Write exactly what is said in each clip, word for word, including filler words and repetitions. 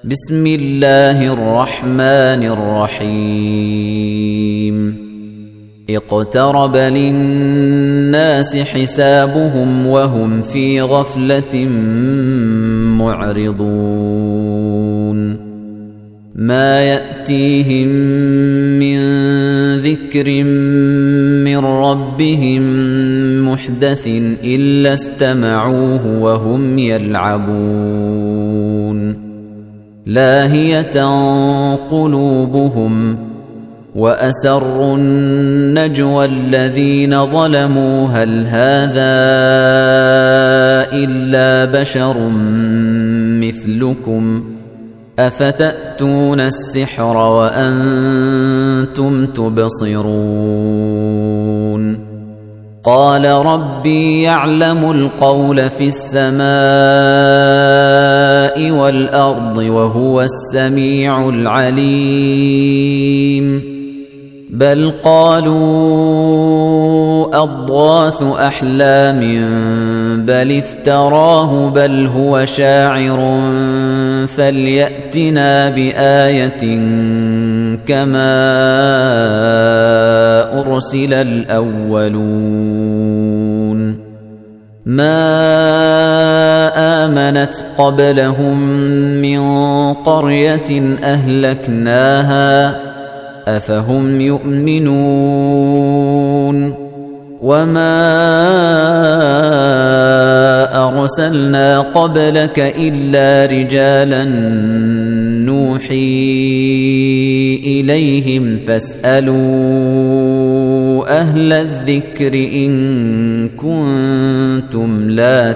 بسم الله الرحمن الرحيم اقترب للناس حسابهم وهم في غفلة معرضون ما يأتيهم من ذكر من ربهم محدث إلا استمعوه وهم يلعبون لاهية قلوبهم وأسروا النجوى الذين ظلموا هل هذا إلا بشر مثلكم أفتأتون السحر وأنتم تبصرون قال ربي يعلم القول في السماء والأرض وهو السميع العليم بل قالوا أضغاث أحلام بل افتراه بل هو شاعر فليأتنا بآية كما أرسل الأولون ما آمنت قبلهم من قرية أهلكناها أفهم يؤمنون وما أرسلنا قبلك إلا رجالا نوحي إليهم فاسألوا أهل الذكر إن كنتم لا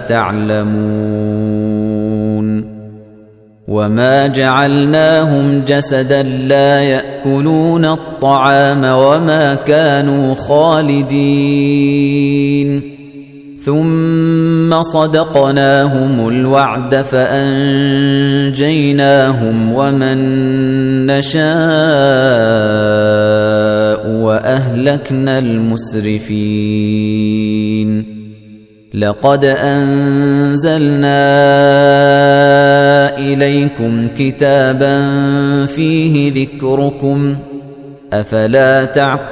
تعلمون وما جعلناهم جسدا لا يأكلون الطعام وما كانوا خالدين ثم صدقناهم الوعد فأنجيناهم ومن نشاء وأهلكنا المسرفين لقد أنزلنا إليكم كتابا فيه ذكركم أفلا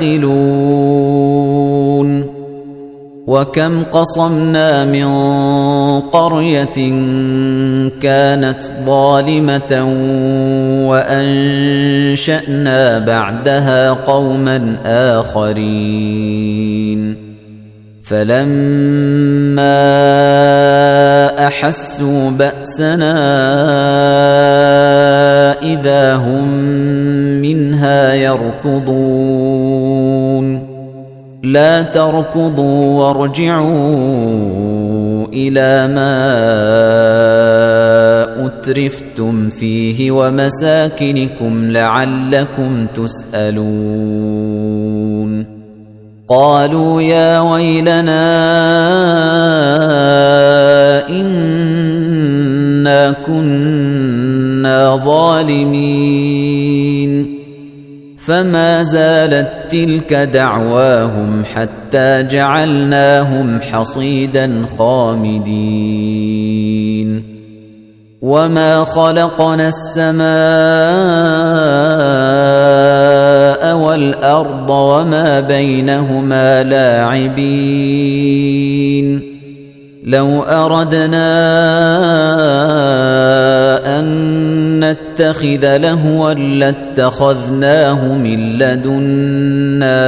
تعقلون وكم قصمنا من قرية كانت ظالمة وأنشأنا بعدها قوما آخرين فلما أحسوا بأسنا إذا هم منها يركضون لا تركضوا وارجعوا إلى ما أترفتم فيه ومساكنكم لعلكم تسألون قالوا يا ويلنا إنا كنا ظالمين فما زالت تلك دعواهم حتى جعلناهم حصيدا خامدين وما خلقنا السماء والأرض وما بينهما لاعبين لو أردنا أن نتخذ لهوا لاتخذناه من لدنا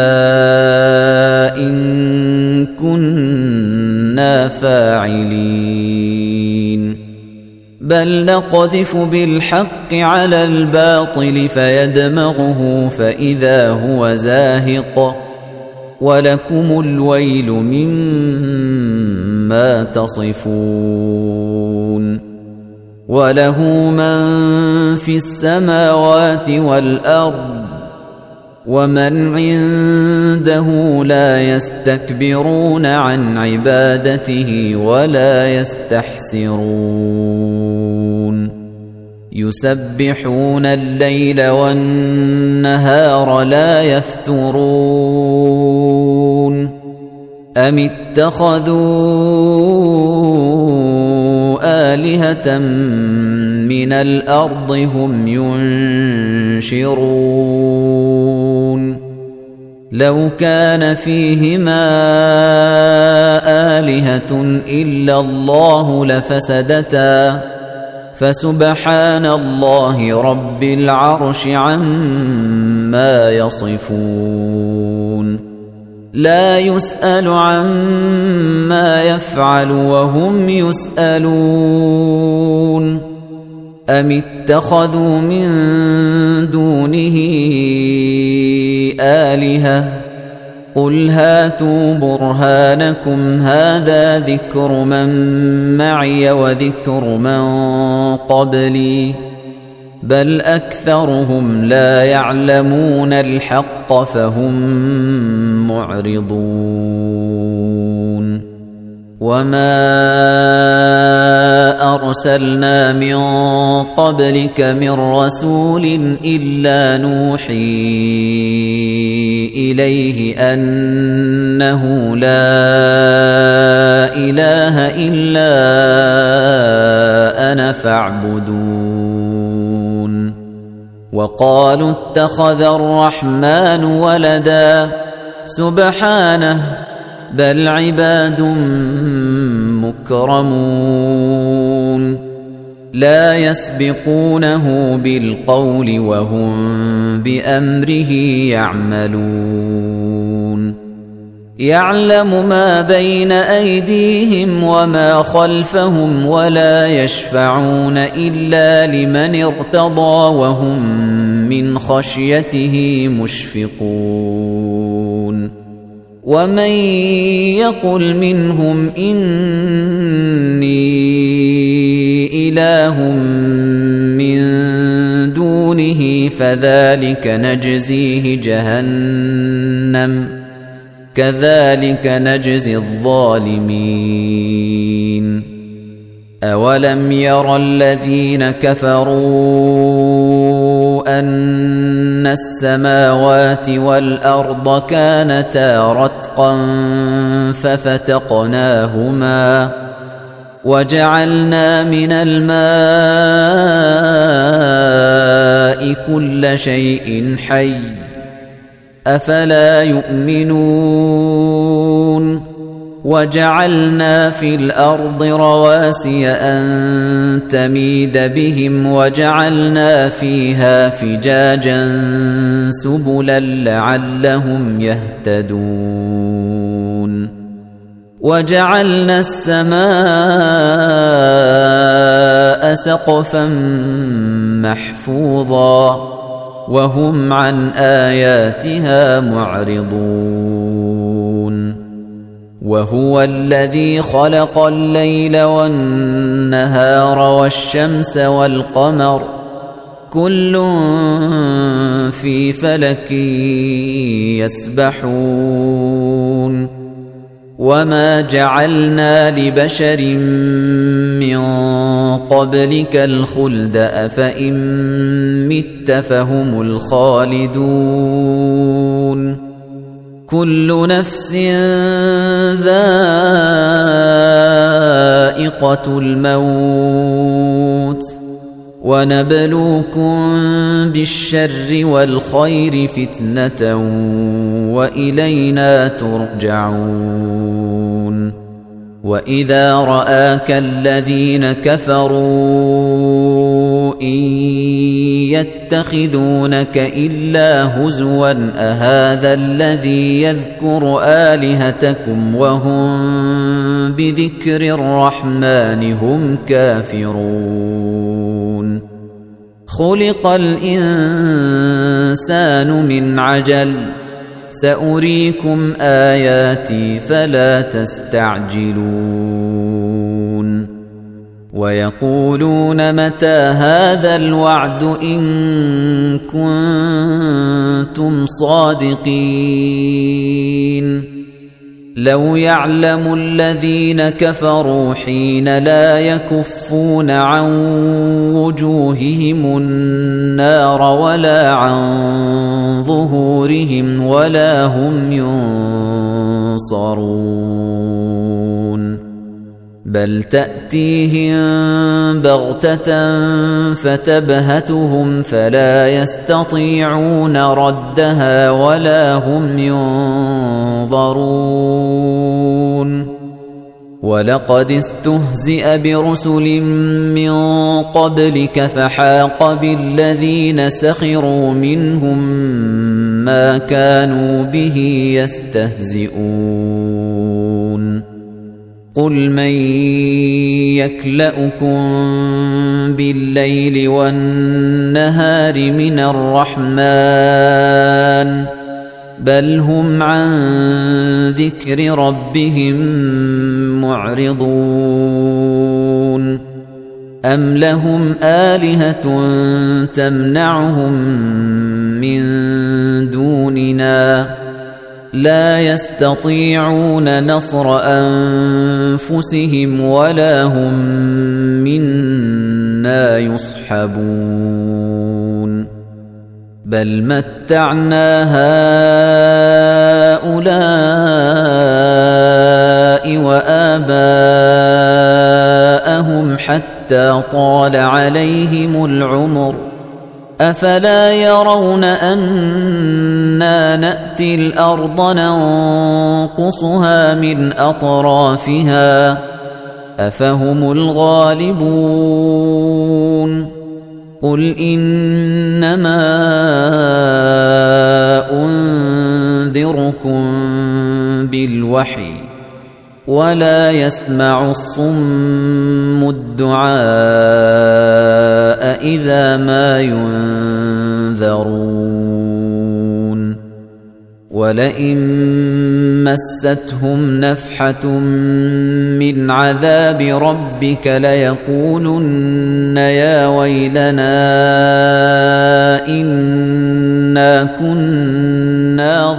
إن كنا فاعلين بل نقذف بالحق على الباطل فيدمغه فإذا هو زاهق ولكم الويل مما تصفون وله من في السماوات والأرض ومن عنده لا يستكبرون عن عبادته ولا يستحسرون يسبحون الليل والنهار لا يفترون أم اتخذوا آلهة من الأرض هم ينشرون لو كان فيهما آلهة إلا الله لفسدتا فسبحان الله رب العرش عما يصفون لا يسأل عما يفعل وهم يسألون أم اتخذوا من دونه آلهة قل هاتوا برهانكم هذا ذكر من معي وذكر من قبلي بل أكثرهم لا يعلمون الحق فهم معرضون وما أرسلنا من قبلك من رسول إلا نوحي إليه أنه لا إله إلا أنا فاعبدون وقالوا اتخذ الرحمن ولدا سبحانه بل عباد مكرمون لا يسبقونه بالقول وهم بأمره يعملون يعلم ما بين أيديهم وما خلفهم ولا يشفعون إلا لمن ارتضى وهم من خشيته مشفقون ومن يقل منهم إني إله من دونه فذلك نجزيه جهنم كذلك نجزي الظالمين أولم يرى الذين كفروا أن السماوات والأرض كانتا رتقا ففتقناهما وجعلنا من الماء كل شيء حي أفلا يؤمنون وجعلنا في الأرض رواسي أن تميد بهم وجعلنا فيها فجاجا سبلا لعلهم يهتدون وجعلنا السماء سقفا محفوظا وهم عن آياتها معرضون وهو الذي خلق الليل والنهار والشمس والقمر كل في فلك يسبحون وما جعلنا لبشر من قبلك الخلد أفإن مت فهم الخالدون كل نفس ذائقة الموت ونبلوكم بالشر والخير فتنة وإلينا ترجعون وإذا رآك الذين كفروا إن يتخذونك إلا هزوا أهذا الذي يذكر آلهتكم وهم بذكر الرحمن هم كافرون خلق الإنسان من عجل سأريكم آياتي فلا تستعجلون ويقولون متى هذا الوعد إن كنتم صادقين لو يعلم الذين كفروا حين لا يكفون عن وجوههم النار ولا عن ظهورهم ولا هم ينصرون بل تأتيهم بغتة فتبهتهم فلا يستطيعون ردها ولا هم ينظرون ولقد استهزئ برسل من قبلك فحاق بالذين سخروا منهم ما كانوا به يستهزئون قل من يكلؤكم بالليل والنهار من الرحمن بل هم عن ذكر ربهم معرضون أم لهم آلهة تمنعهم من دوننا لا يستطيعون نصر أنفسهم ولا هم منا يصحبون بل متعنا هؤلاء وآباءهم حتى طال عليهم العمر أفلا يرون أنا نأتي الأرض ننقصها من أطرافها أفهم الغالبون قل إنما أنذركم بالوحي ولا يسمع الصم الدعاء إذا ما ينذرون ولئن مستهم نفحة من عذاب ربك ليقولن يا ويلنا إنا كنا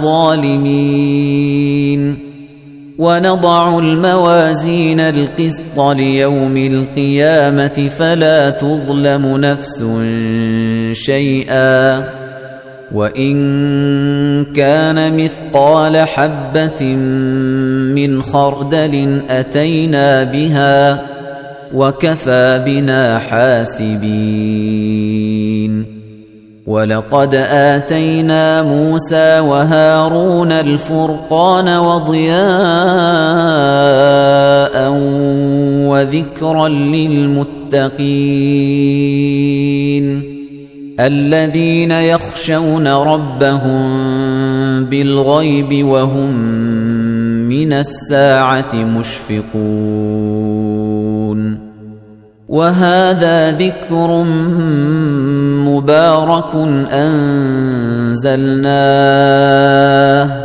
ظالمين ونضع الموازين القسط ليوم القيامة فلا تظلم نفس شيئا وإن كان مثقال حبة من خردل أتينا بها وكفى بنا حاسبين ولقد آتينا موسى وهارون الفرقان وضياء وذكرا للمتقين الذين يخشون ربهم بالغيب وهم من الساعة مشفقون وهذا ذكر مبارك أنزلناه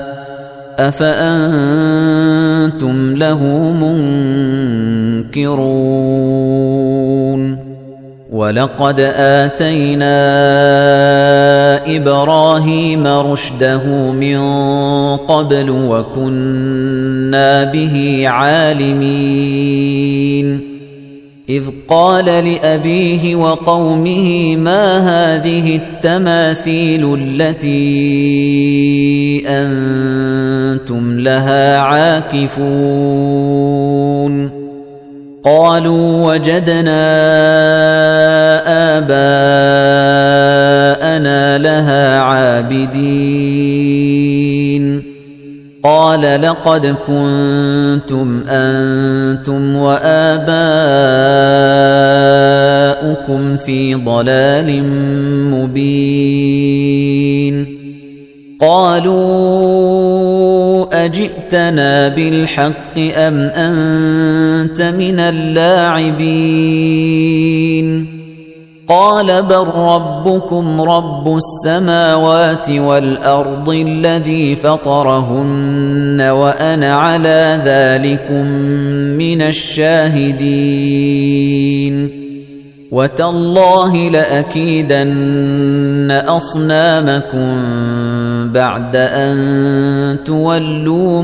أفأنتم له منكرون ولقد آتينا إبراهيم رشده من قبل وكنا به عالمين إذ قال لأبيه وقومه ما هذه التماثيل التي أنتم لها عاكفون قالوا وجدنا آباءنا لها عابدين قال لقد كنتم أنتم وآباؤكم في ضلال مبين قالوا أجئتنا بالحق أم أنت من اللاعبين قال بل ربكم رب السماوات والأرض الذي فطرهن وأنا على ذلكم من الشاهدين وتالله لأكيدن أصنامكم بعد أن تولوا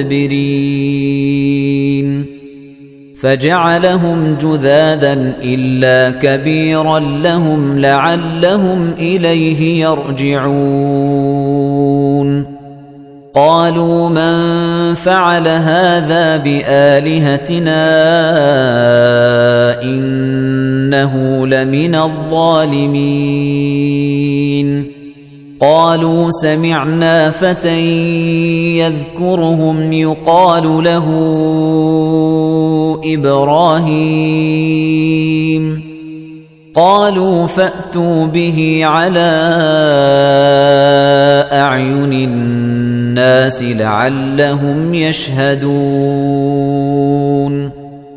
مدبرين فجعلهم جذاذا إلا كبيرا لهم لعلهم إليه يرجعون قالوا من فعل هذا بآلهتنا إنه لمن الظالمين قالوا سمعنا فتى يذكرهم يقال له إبراهيم قالوا فأتوا به على أعين الناس لعلهم يشهدون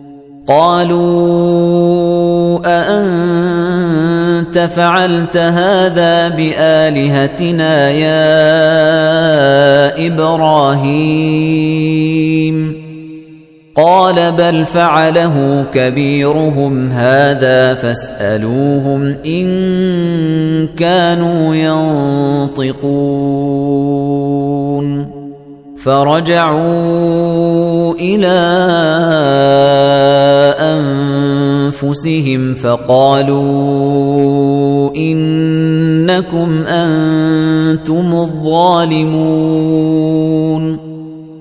قالوا أأنت فعلت هذا بآلهتنا يا إبراهيم قال بل فعله كبيرهم هذا فاسألوهم إن كانوا ينطقون فرجعوا إلى أنفسهم فقالوا إنكم أنتم الظالمون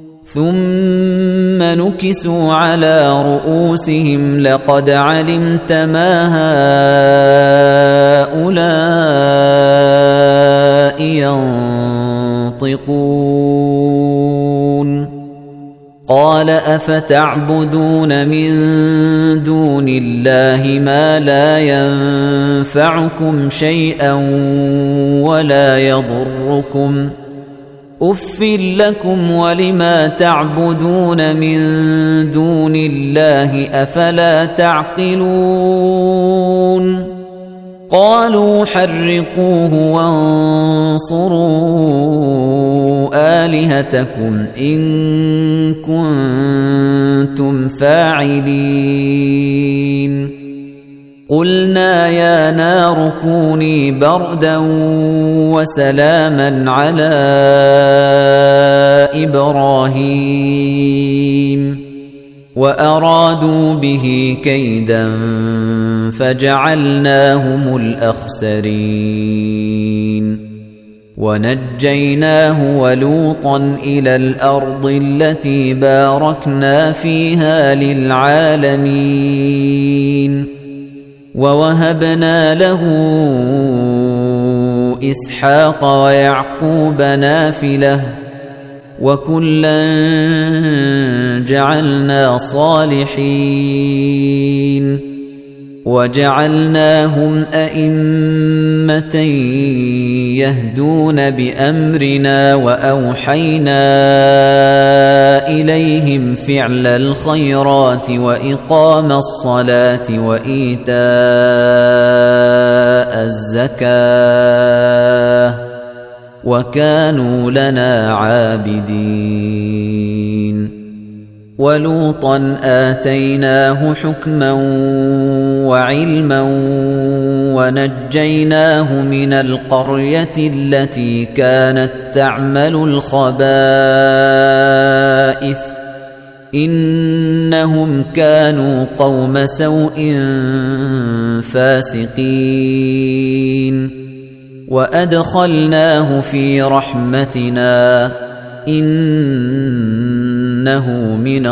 ثم نكسوا على رؤوسهم لقد علمت ما هؤلاء ينطقون قال أفتعبدون من دون الله ما لا ينفعكم شيئا ولا يضركم أُفٍّ لكم ولما تعبدون من دون الله أفلا تعقلون قالوا حرقوه وانصروا آلهتكم إن كنتم فاعلين قلنا يا نار كوني بردا وسلاما على إبراهيم وأرادوا به كيدا فجعلناهم الأخسرين ونجيناه ولوطا إلى الأرض التي باركنا فيها للعالمين ووهبنا له إسحاق ويعقوب نافلة وكلا جعلنا صالحين وجعلناهم أئمة يهدون بأمرنا وأوحينا إليهم فعل الخيرات وإقام الصلاة وإيتاء الزكاة وكانوا لنا عابدين ولوطا آتيناه حكما وعلما ونجيناه من القرية التي كانت تعمل الخبائث إنهم كانوا قوم سوء فاسقين وأدخلناه في رحمتنا إنه من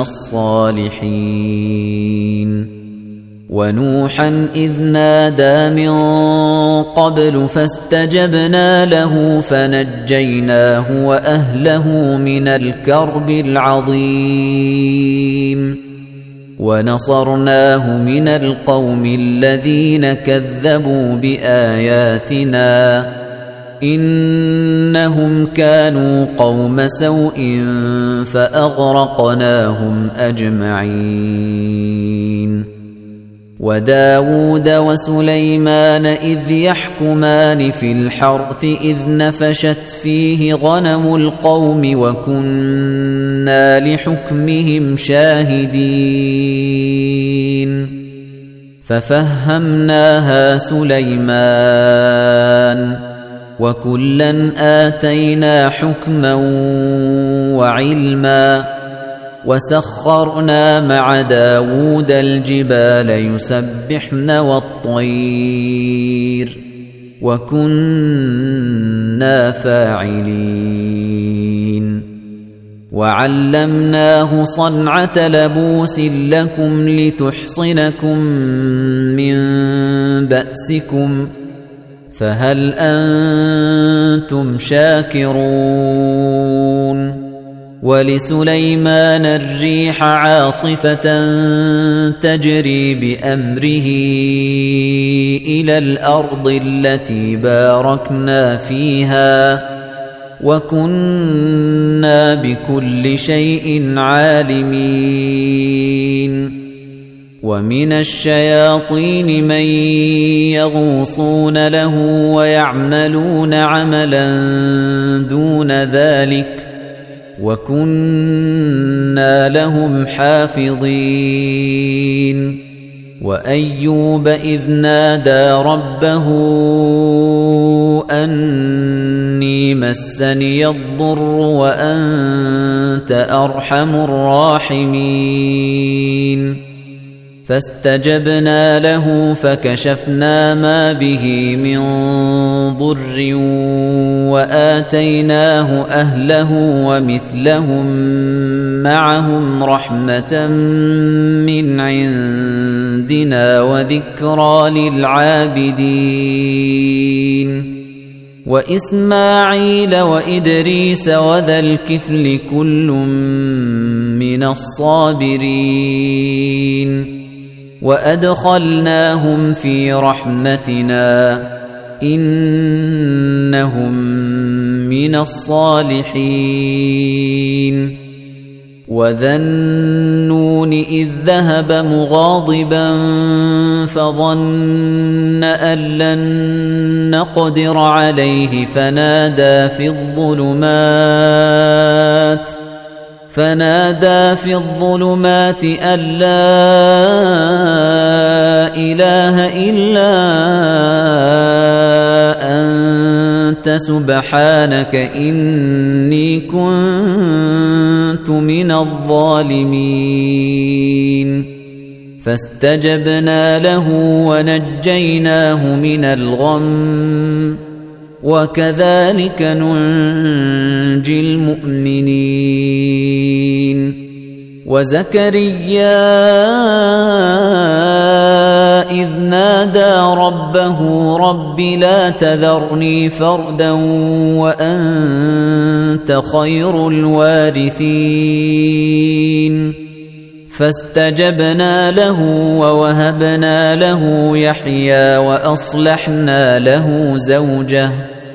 الصالحين ونوحا إذ نادى من قبل فاستجبنا له فنجيناه وأهله من الكرب العظيم ونصرناه من القوم الذين كذبوا بآياتنا إنهم كانوا قوم سوء فأغرقناهم أجمعين وداود وسليمان إذ يحكمان في الحرث إذ نفشت فيه غنم القوم وكنا لحكمهم شاهدين ففهمناها سليمان وكلا آتينا حكما وعلما وسخرنا مع داود الجبال يسبحن والطير وكنا فاعلين وعلمناه صنعة لبوس لكم لتحصنكم من بأسكم فهل أنتم شاكرون ولسليمان الريح عاصفة تجري بأمره إلى الأرض التي باركنا فيها وكنا بكل شيء عالمين ومن الشياطين من يغوصون له ويعملون عملا دون ذلك وكنا لهم حافظين وأيوب إذ نادى ربه أني مسني الضر وأنت أرحم الراحمين فاستجبنا له فكشفنا ما به من ضر وآتيناه أهله ومثلهم معهم رحمة من عندنا وذكرى للعابدين وإسماعيل وإدريس وذا الكفل كل من الصابرين وأدخلناهم في رحمتنا إنهم من الصالحين وذا النون إذ ذهب مغاضبا فظن أن لن نقدر عليه فنادى في الظلمات فنادى في الظلمات أن لا إله إلا أنت سبحانك إني كنت من الظالمين فاستجبنا له ونجيناه من الغم وكذلك ننجي المؤمنين وزكريا إذ نادى ربه رب لا تذرني فردا وأنت خير الوارثين فاستجبنا له ووهبنا له يحيى وأصلحنا له زوجه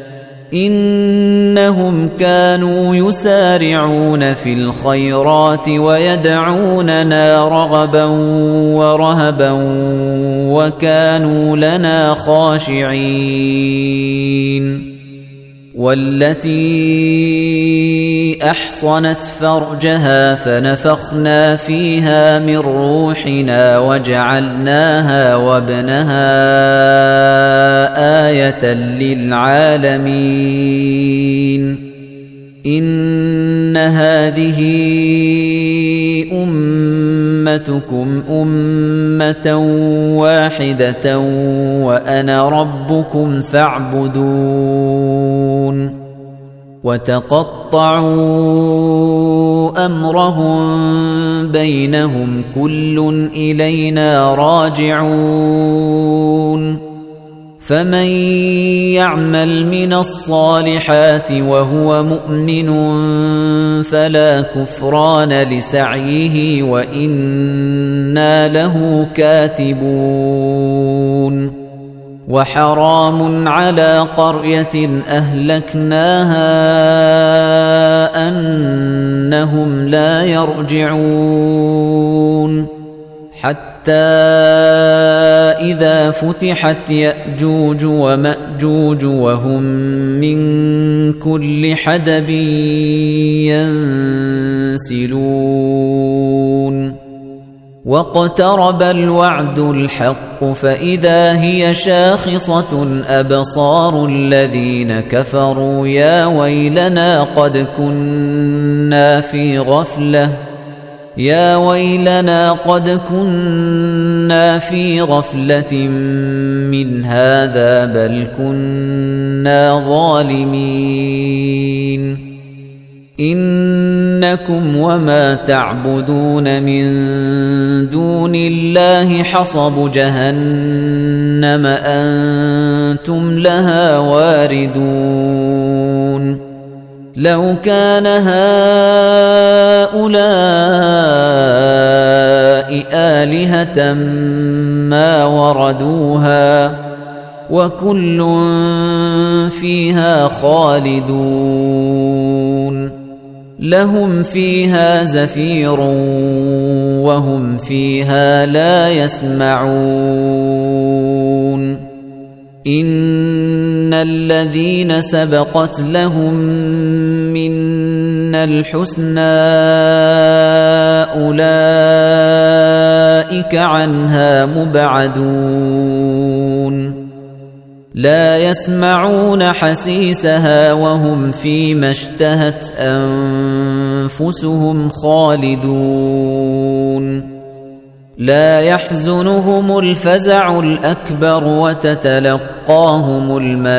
إنهم كانوا يسارعون في الخيرات ويدعوننا رغبا ورهبا وكانوا لنا خاشعين والتي أحصنت فرجها فنفخنا فيها من روحنا وجعلناها وابنها آية للعالمين إن هذه أمتكم أمة واحدة وأنا ربكم فاعبدون وتقطعوا أمرهم بينهم كل إلينا راجعون فمن يعمل من الصالحات وهو مؤمن فلا كفران لسعيه وإنا له كاتبون وحرام على قرية أهلكناها أنهم لا يرجعون حتى إذا فتحت يأجوج ومأجوج وهم من كل حدب ينسلون واقترب الوعد الحق فإذا هي شاخصة أبصار الذين كفروا يا ويلنا قد كنا في غفلة يا ويلنا قد كنا في غفلة من هذا بل كنا ظالمين إن إنكم وما تعبدون من دون الله حصب جهنم أنتم لها واردون لو كان هؤلاء آلهة ما وردوها وكل فيها خالدون لهم فيها زفير وهم فيها لا يسمعون إن الذين سبقت لهم منا الحسنى أولئك عنها مبعدون لا يسمعون حسيسها وهم فيما اشتهت أنفسهم خالدون لا يحزنهم الفزع الأكبر وتتلقاهم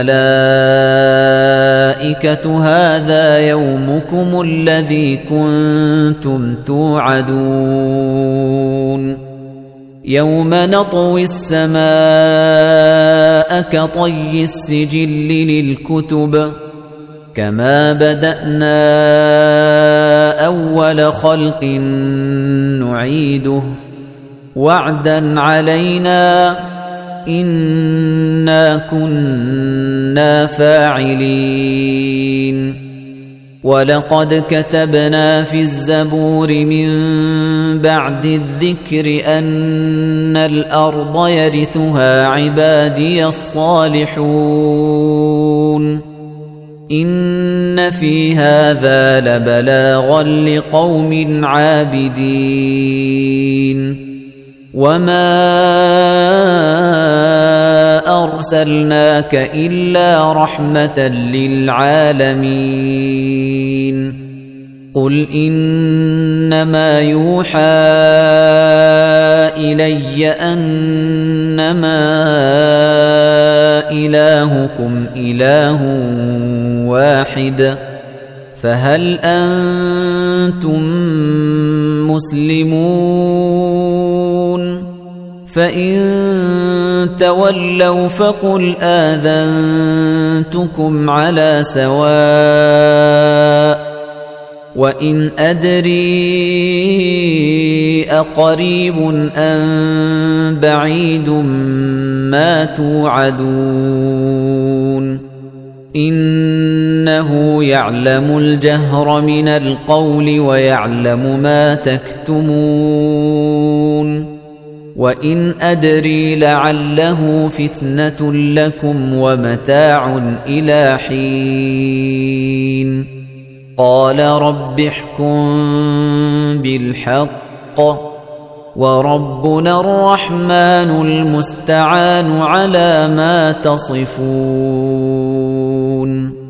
الملائكة هذا يومكم الذي كنتم توعدون يوم نطوي السماء كطي السجل للكتب كما بدأنا أول خلق نعيده وعدا علينا إنا كنا فاعلين ولقد كتبنا في الزبور من بعد الذكر أن الأرض يرثها عبادي الصالحون إن في هذا لبلاغا لقوم عابدين وما أرسلناك إلا رحمة للعالمين قل إنما يوحى إلي أنما إلهكم إله واحد فهل أنتم مسلمون فإن تولوا فقل آذنتكم على سواء وإن أدري أقريب أم بعيد ما توعدون إنه يعلم الجهر من القول ويعلم ما تكتمون وإن أدري لعله فتنة لكم ومتاع إلى حين قال رب احكم بالحق وربنا الرحمن المستعان على ما تصفون